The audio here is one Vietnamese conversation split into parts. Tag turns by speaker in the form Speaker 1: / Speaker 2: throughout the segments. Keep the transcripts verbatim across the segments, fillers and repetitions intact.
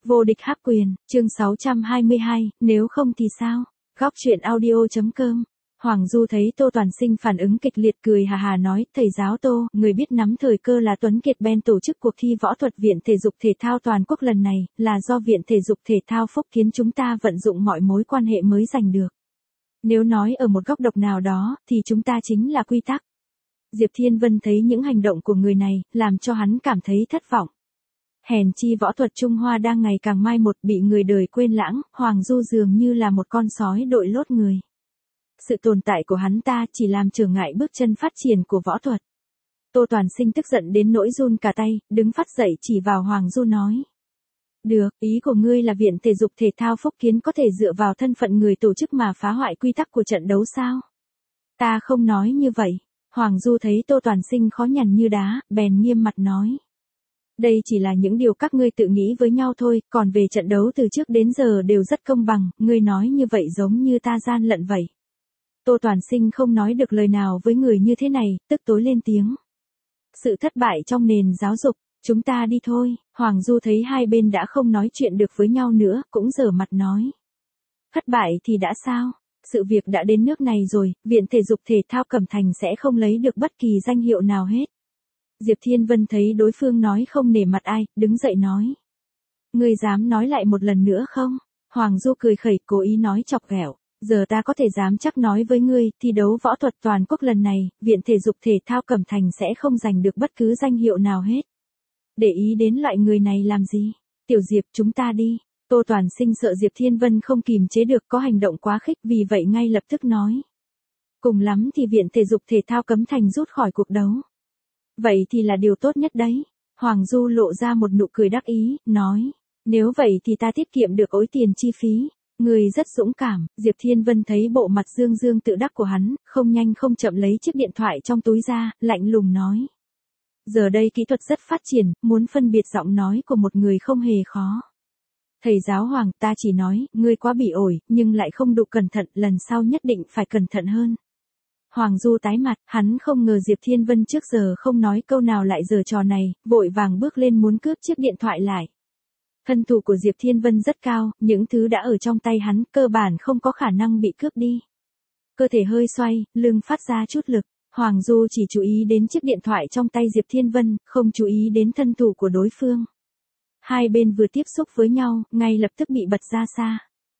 Speaker 1: Vô địch hắc quyền, chương sáu trăm hai mươi hai, nếu không thì sao? Góc truyện audio.com. Hoàng Du thấy Tô Toàn Sinh phản ứng kịch liệt cười hà hà nói, thầy giáo Tô, người biết nắm thời cơ là Tuấn Kiệt Ben tổ chức cuộc thi võ thuật Viện Thể dục Thể thao Toàn quốc lần này, là do Viện Thể dục Thể thao Phúc Kiến chúng ta vận dụng mọi mối quan hệ mới giành được. Nếu nói ở một góc độc nào đó, thì chúng ta chính là quy tắc. Diệp Thiên Vân thấy những hành động của người này, làm cho hắn cảm thấy thất vọng. Hèn chi võ thuật Trung Hoa đang ngày càng mai một, bị người đời quên lãng, Hoàng Du dường như là một con sói đội lốt người. Sự tồn tại của hắn ta chỉ làm trở ngại bước chân phát triển của võ thuật. Tô Toàn Sinh tức giận đến nỗi run cả tay, đứng phát dậy chỉ vào Hoàng Du nói. Được, ý của ngươi là Viện Thể dục Thể thao Phúc Kiến có thể dựa vào thân phận người tổ chức mà phá hoại quy tắc của trận đấu sao? Ta không nói như vậy. Hoàng Du thấy Tô Toàn Sinh khó nhằn như đá, bèn nghiêm mặt nói. Đây chỉ là những điều các ngươi tự nghĩ với nhau thôi, còn về trận đấu từ trước đến giờ đều rất công bằng, ngươi nói như vậy giống như ta gian lận vậy. Tô Toàn Sinh không nói được lời nào với người như thế này, tức tối lên tiếng. Sự thất bại trong nền giáo dục, chúng ta đi thôi. Hoàng Du thấy hai bên đã không nói chuyện được với nhau nữa, cũng giở mặt nói. Thất bại thì đã sao? Sự việc đã đến nước này rồi, Viện Thể dục Thể thao Cẩm Thành sẽ không lấy được bất kỳ danh hiệu nào hết. Diệp Thiên Vân thấy đối phương nói không nể mặt ai, đứng dậy nói. Ngươi dám nói lại một lần nữa không? Hoàng Du cười khẩy cố ý nói chọc ghẹo. Giờ ta có thể dám chắc nói với ngươi, thi đấu võ thuật toàn quốc lần này, Viện Thể dục Thể thao Cẩm Thành sẽ không giành được bất cứ danh hiệu nào hết. Để ý đến loại người này làm gì? Tiểu Diệp, chúng ta đi. Tô Toàn Sinh sợ Diệp Thiên Vân không kìm chế được có hành động quá khích, vì vậy ngay lập tức nói. Cùng lắm thì Viện Thể dục Thể thao Cẩm Thành rút khỏi cuộc đấu. Vậy thì là điều tốt nhất đấy. Hoàng Du lộ ra một nụ cười đắc ý, nói. Nếu vậy thì ta tiết kiệm được ối tiền chi phí. Người rất dũng cảm. Diệp Thiên Vân thấy bộ mặt dương dương tự đắc của hắn, không nhanh không chậm lấy chiếc điện thoại trong túi ra, lạnh lùng nói. Giờ đây kỹ thuật rất phát triển, muốn phân biệt giọng nói của một người không hề khó. Thầy giáo Hoàng, ta chỉ nói, ngươi quá bị ổi, nhưng lại không đủ cẩn thận, lần sau nhất định phải cẩn thận hơn. Hoàng Du tái mặt, hắn không ngờ Diệp Thiên Vân trước giờ không nói câu nào lại giở trò này, vội vàng bước lên muốn cướp chiếc điện thoại lại. Thân thủ của Diệp Thiên Vân rất cao, những thứ đã ở trong tay hắn cơ bản không có khả năng bị cướp đi. Cơ thể hơi xoay, lưng phát ra chút lực, Hoàng Du chỉ chú ý đến chiếc điện thoại trong tay Diệp Thiên Vân, không chú ý đến thân thủ của đối phương. Hai bên vừa tiếp xúc với nhau, ngay lập tức bị bật ra xa.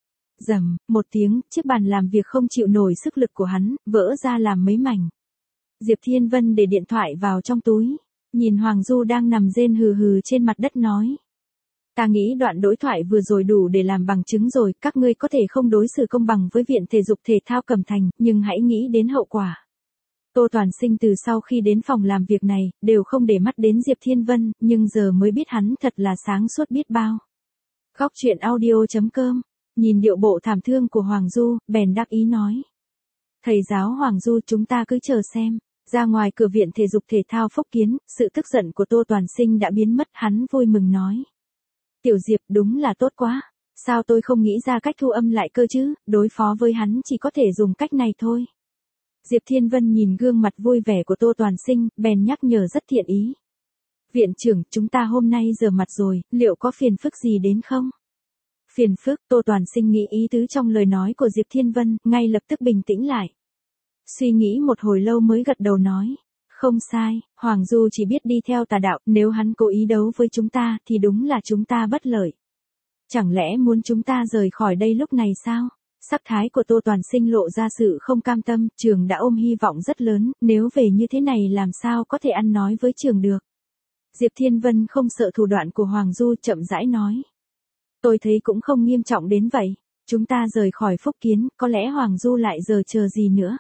Speaker 1: Rầm, một tiếng, chiếc bàn làm việc không chịu nổi sức lực của hắn, vỡ ra làm mấy mảnh. Diệp Thiên Vân để điện thoại vào trong túi, nhìn Hoàng Du đang nằm rên hừ hừ trên mặt đất nói. Ta nghĩ đoạn đối thoại vừa rồi đủ để làm bằng chứng rồi, các ngươi có thể không đối xử công bằng với Viện Thể dục Thể thao Cẩm Thành, nhưng hãy nghĩ đến hậu quả. Tô Toàn Sinh từ sau khi đến phòng làm việc này, đều không để mắt đến Diệp Thiên Vân, nhưng giờ mới biết hắn thật là sáng suốt biết bao. Góc truyện audio.com. Nhìn điệu bộ thảm thương của Hoàng Du, bèn đắc ý nói. Thầy giáo Hoàng Du, chúng ta cứ chờ xem. Ra ngoài cửa Viện Thể dục Thể thao Phúc Kiến, sự tức giận của Tô Toàn Sinh đã biến mất, hắn vui mừng nói. Tiểu Diệp, đúng là tốt quá. Sao tôi không nghĩ ra cách thu âm lại cơ chứ, đối phó với hắn chỉ có thể dùng cách này thôi. Diệp Thiên Vân nhìn gương mặt vui vẻ của Tô Toàn Sinh, bèn nhắc nhở rất thiện ý. Viện trưởng, chúng ta hôm nay giờ mặt rồi, liệu có phiền phức gì đến không? Phiền phức, Tô Toàn Sinh nghĩ ý tứ trong lời nói của Diệp Thiên Vân, ngay lập tức bình tĩnh lại. Suy nghĩ một hồi lâu mới gật đầu nói. Không sai, Hoàng Du chỉ biết đi theo tà đạo, nếu hắn cố ý đấu với chúng ta, thì đúng là chúng ta bất lợi. Chẳng lẽ muốn chúng ta rời khỏi đây lúc này sao? Sắc thái của Tô Toàn Sinh lộ ra sự không cam tâm, trường đã ôm hy vọng rất lớn, nếu về như thế này làm sao có thể ăn nói với trường được. Diệp Thiên Vân không sợ thủ đoạn của Hoàng Du, chậm rãi nói. Tôi thấy cũng không nghiêm trọng đến vậy, chúng ta rời khỏi Phúc Kiến, có lẽ Hoàng Du lại giờ chờ gì nữa.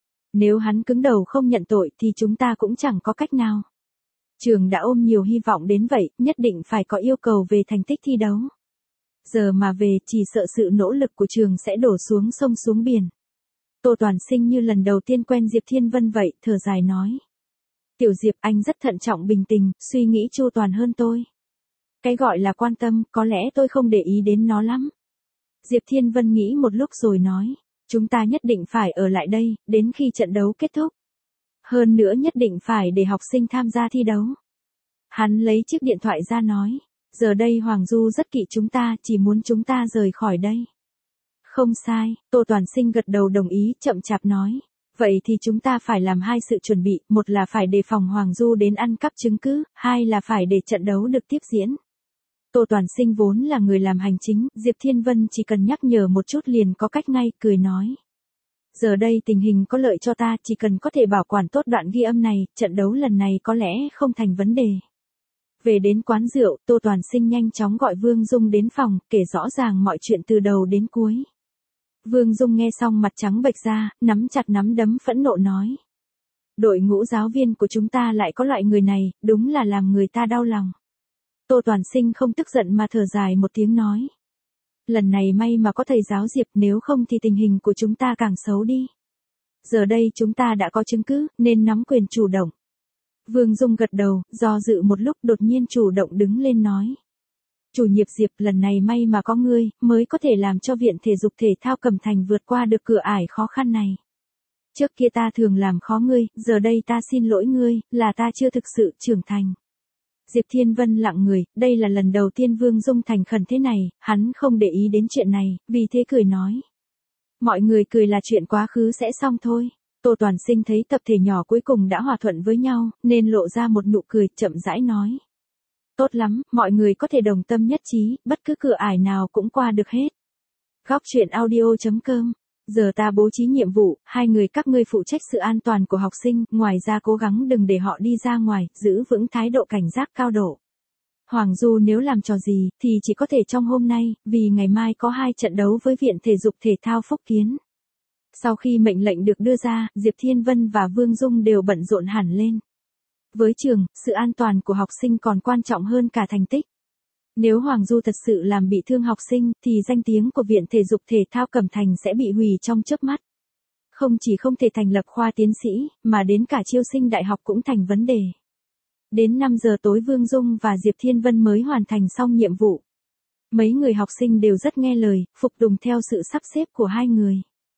Speaker 1: Nếu hắn cứng đầu không nhận tội thì chúng ta cũng chẳng có cách nào. Trường đã ôm nhiều hy vọng đến vậy, nhất định phải có yêu cầu về thành tích thi đấu. Giờ mà về, chỉ sợ sự nỗ lực của trường sẽ đổ xuống sông xuống biển. Tô Toàn Sinh như lần đầu tiên quen Diệp Thiên Vân vậy, thở dài nói. Tiểu Diệp, anh rất thận trọng bình tĩnh, suy nghĩ chu toàn hơn tôi. Cái gọi là quan tâm, có lẽ tôi không để ý đến nó lắm. Diệp Thiên Vân nghĩ một lúc rồi nói. Chúng ta nhất định phải ở lại đây, đến khi trận đấu kết thúc. Hơn nữa nhất định phải để học sinh tham gia thi đấu. Hắn lấy chiếc điện thoại ra nói. Giờ đây Hoàng Du rất kỵ chúng ta, chỉ muốn chúng ta rời khỏi đây. Không sai, Tô Toàn Sinh gật đầu đồng ý, chậm chạp nói. Vậy thì chúng ta phải làm hai sự chuẩn bị, một là phải đề phòng Hoàng Du đến ăn cắp chứng cứ, hai là phải để trận đấu được tiếp diễn. Tô Toàn Sinh vốn là người làm hành chính, Diệp Thiên Vân chỉ cần nhắc nhở một chút liền có cách ngay, cười nói. Giờ đây tình hình có lợi cho ta, chỉ cần có thể bảo quản tốt đoạn ghi âm này, trận đấu lần này có lẽ không thành vấn đề. Về đến quán rượu, Tô Toàn Sinh nhanh chóng gọi Vương Dung đến phòng, kể rõ ràng mọi chuyện từ đầu đến cuối. Vương Dung nghe xong mặt trắng bệch ra, nắm chặt nắm đấm phẫn nộ nói. Đội ngũ giáo viên của chúng ta lại có loại người này, đúng là làm người ta đau lòng. Tô Toàn Sinh không tức giận mà thở dài một tiếng nói. Lần này may mà có thầy giáo Diệp, nếu không thì tình hình của chúng ta càng xấu đi. Giờ đây chúng ta đã có chứng cứ, nên nắm quyền chủ động. Vương Dung gật đầu, do dự một lúc đột nhiên chủ động đứng lên nói. Chủ nhiệm Diệp, lần này may mà có ngươi, mới có thể làm cho Viện Thể dục Thể thao Cẩm Thành vượt qua được cửa ải khó khăn này. Trước kia ta thường làm khó ngươi, giờ đây ta xin lỗi ngươi, là ta chưa thực sự trưởng thành. Diệp Thiên Vân lặng người, đây là lần đầu tiên Vương Dung thành khẩn thế này, hắn không để ý đến chuyện này, vì thế cười nói. Mọi người cười là chuyện quá khứ sẽ xong thôi. Tô Toàn Sinh thấy tập thể nhỏ cuối cùng đã hòa thuận với nhau, nên lộ ra một nụ cười, chậm rãi nói. Tốt lắm, mọi người có thể đồng tâm nhất trí, bất cứ cửa ải nào cũng qua được hết. Góc truyện audio chấm com. Giờ ta bố trí nhiệm vụ, hai người các ngươi phụ trách sự an toàn của học sinh, ngoài ra cố gắng đừng để họ đi ra ngoài, giữ vững thái độ cảnh giác cao độ. Hoàng Du nếu làm trò gì, thì chỉ có thể trong hôm nay, vì ngày mai có hai trận đấu với Viện Thể dục Thể thao Phúc Kiến. Sau khi mệnh lệnh được đưa ra, Diệp Thiên Vân và Vương Dung đều bận rộn hẳn lên. Với trường, sự an toàn của học sinh còn quan trọng hơn cả thành tích. Nếu Hoàng Du thật sự làm bị thương học sinh, thì danh tiếng của Viện Thể dục Thể thao Cẩm Thành sẽ bị hủy trong chớp mắt. Không chỉ không thể thành lập khoa tiến sĩ, mà đến cả chiêu sinh đại học cũng thành vấn đề. Đến năm giờ tối Vương Dung và Diệp Thiên Vân mới hoàn thành xong nhiệm vụ. Mấy người học sinh đều rất nghe lời, phục tùng theo sự sắp xếp của hai người.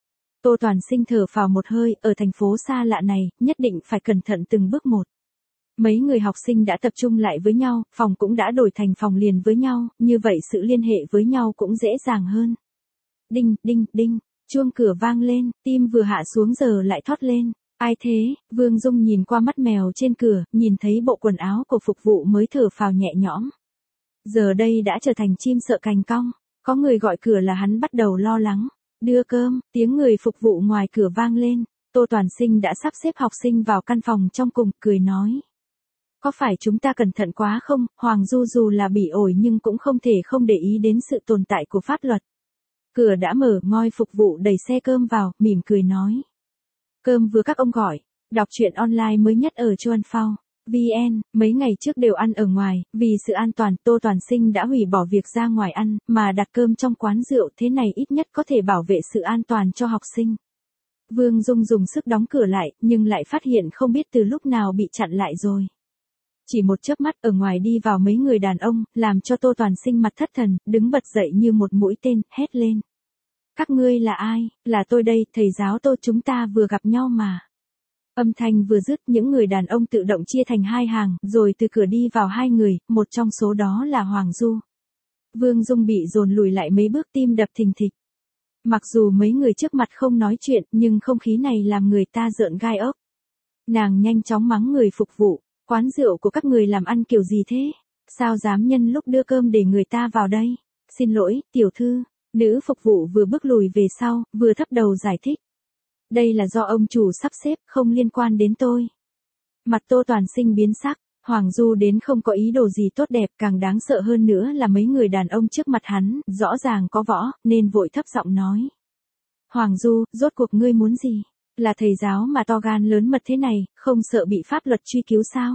Speaker 1: Tô Toàn Sinh thở phào một hơi, ở thành phố xa lạ này, nhất định phải cẩn thận từng bước một. Mấy người học sinh đã tập trung lại với nhau, phòng cũng đã đổi thành phòng liền với nhau, như vậy sự liên hệ với nhau cũng dễ dàng hơn. Đinh, đinh, đinh, chuông cửa vang lên, tim vừa hạ xuống giờ lại thoát lên. Ai thế? Vương Dung nhìn qua mắt mèo trên cửa, nhìn thấy bộ quần áo của phục vụ mới thở phào nhẹ nhõm. Giờ đây đã trở thành chim sợ cành cong, có người gọi cửa là hắn bắt đầu lo lắng. Đưa cơm, tiếng người phục vụ ngoài cửa vang lên, Tô Toàn Sinh đã sắp xếp học sinh vào căn phòng trong cùng, cười nói. Có phải chúng ta cẩn thận quá không, Hoàng Du dù là bị ổi nhưng cũng không thể không để ý đến sự tồn tại của pháp luật. Cửa đã mở, ngoi phục vụ đẩy xe cơm vào, mỉm cười nói. Cơm vừa các ông gọi, đọc truyện online mới nhất ở Chuan Phao. vê en, mấy ngày trước đều ăn ở ngoài, vì sự an toàn, Tô Toàn Sinh đã hủy bỏ việc ra ngoài ăn, mà đặt cơm trong quán rượu, thế này ít nhất có thể bảo vệ sự an toàn cho học sinh. Vương Dung dùng sức đóng cửa lại, nhưng lại phát hiện không biết từ lúc nào bị chặn lại rồi. Chỉ một chớp mắt ở ngoài đi vào mấy người đàn ông, làm cho Tô Toàn Sinh mặt thất thần, đứng bật dậy như một mũi tên, hét lên. Các ngươi là ai? Là tôi đây, thầy giáo Tô, chúng ta vừa gặp nhau mà. Âm thanh vừa dứt, những người đàn ông tự động chia thành hai hàng, rồi từ cửa đi vào hai người, một trong số đó là Hoàng Du. Vương Dung bị dồn lùi lại mấy bước, tim đập thình thịch. Mặc dù mấy người trước mặt không nói chuyện, nhưng không khí này làm người ta rợn gai ốc. Nàng nhanh chóng mắng người phục vụ, quán rượu của các người làm ăn kiểu gì thế? Sao dám nhân lúc đưa cơm để người ta vào đây? Xin lỗi, tiểu thư. Nữ phục vụ vừa bước lùi về sau, vừa thấp đầu giải thích. Đây là do ông chủ sắp xếp, không liên quan đến tôi. Mặt Tô Toàn Sinh biến sắc, Hoàng Du đến không có ý đồ gì tốt đẹp, càng đáng sợ hơn nữa là mấy người đàn ông trước mặt hắn, rõ ràng có võ, nên vội thấp giọng nói. Hoàng Du, rốt cuộc ngươi muốn gì? Là thầy giáo mà to gan lớn mật thế này, không sợ bị pháp luật truy cứu sao?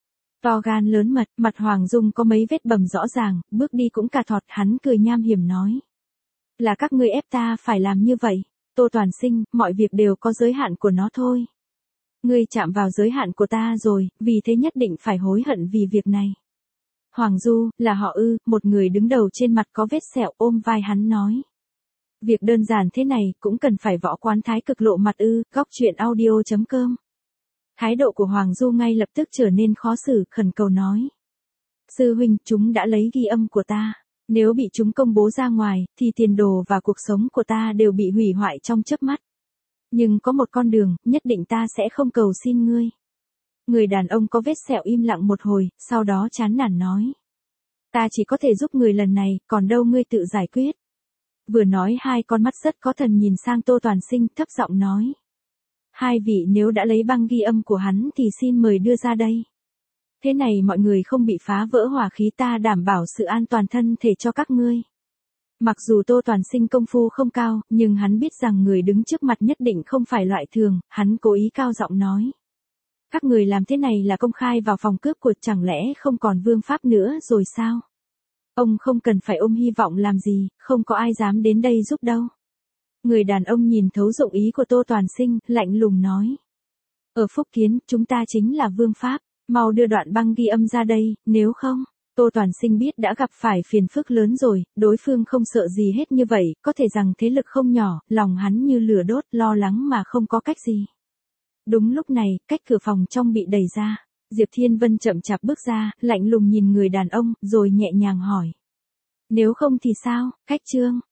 Speaker 1: To gan lớn mật, mặt Hoàng Dung có mấy vết bầm rõ ràng, bước đi cũng cà thọt, hắn cười nham hiểm nói. Là các ngươi ép ta phải làm như vậy. Tô Toàn Sinh, mọi việc đều có giới hạn của nó thôi. Ngươi chạm vào giới hạn của ta rồi, vì thế nhất định phải hối hận vì việc này. Hoàng Du, là họ ư, một người đứng đầu trên mặt có vết sẹo ôm vai hắn nói. Việc đơn giản thế này cũng cần phải võ quán thái cực lộ mặt ư, góc truyện audio chấm com. Thái độ của Hoàng Du ngay lập tức trở nên khó xử, khẩn cầu nói. Sư huynh, chúng đã lấy ghi âm của ta. Nếu bị chúng công bố ra ngoài, thì tiền đồ và cuộc sống của ta đều bị hủy hoại trong chớp mắt. Nhưng có một con đường, nhất định ta sẽ không cầu xin ngươi. Người đàn ông có vết sẹo im lặng một hồi, sau đó chán nản nói. Ta chỉ có thể giúp người lần này, còn đâu ngươi tự giải quyết. Vừa nói hai con mắt rất có thần nhìn sang Tô Toàn Sinh, thấp giọng nói. Hai vị nếu đã lấy băng ghi âm của hắn thì xin mời đưa ra đây. Thế này mọi người không bị phá vỡ hỏa khí, ta đảm bảo sự an toàn thân thể cho các ngươi. Mặc dù Tô Toàn Sinh công phu không cao, nhưng hắn biết rằng người đứng trước mặt nhất định không phải loại thường, hắn cố ý cao giọng nói. Các người làm thế này là công khai vào phòng cướp của, chẳng lẽ không còn vương pháp nữa rồi sao? Ông không cần phải ôm hy vọng làm gì, không có ai dám đến đây giúp đâu. Người đàn ông nhìn thấu dụng ý của Tô Toàn Sinh, lạnh lùng nói. Ở Phúc Kiến, chúng ta chính là vương pháp, mau đưa đoạn băng ghi âm ra đây, nếu không. Tô Toàn Sinh biết đã gặp phải phiền phức lớn rồi, đối phương không sợ gì hết như vậy, có thể rằng thế lực không nhỏ, lòng hắn như lửa đốt, lo lắng mà không có cách gì. Đúng lúc này, cách cửa phòng trong bị đẩy ra. Diệp Thiên Vân chậm chạp bước ra, lạnh lùng nhìn người đàn ông, rồi nhẹ nhàng hỏi. Nếu không thì sao, Cách Trương?